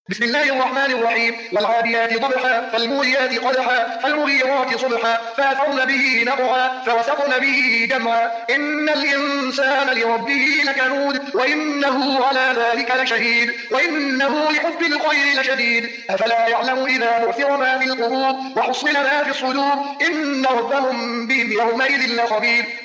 بسم الله الرحمن الرحيم. والعاديات ضبحا فالموريات قدحا فالمغيرات صبحا فأثرن به نقعا فوسطن به جمعا إن الإنسان لربه لكنود وإنه على ذلك لشهيد وإنه لحب الخير لشديد أفلا يعلم إذا بعثر ما في القبور وحصل ما في الصدور إن ربهم بهم يومئذ لخبير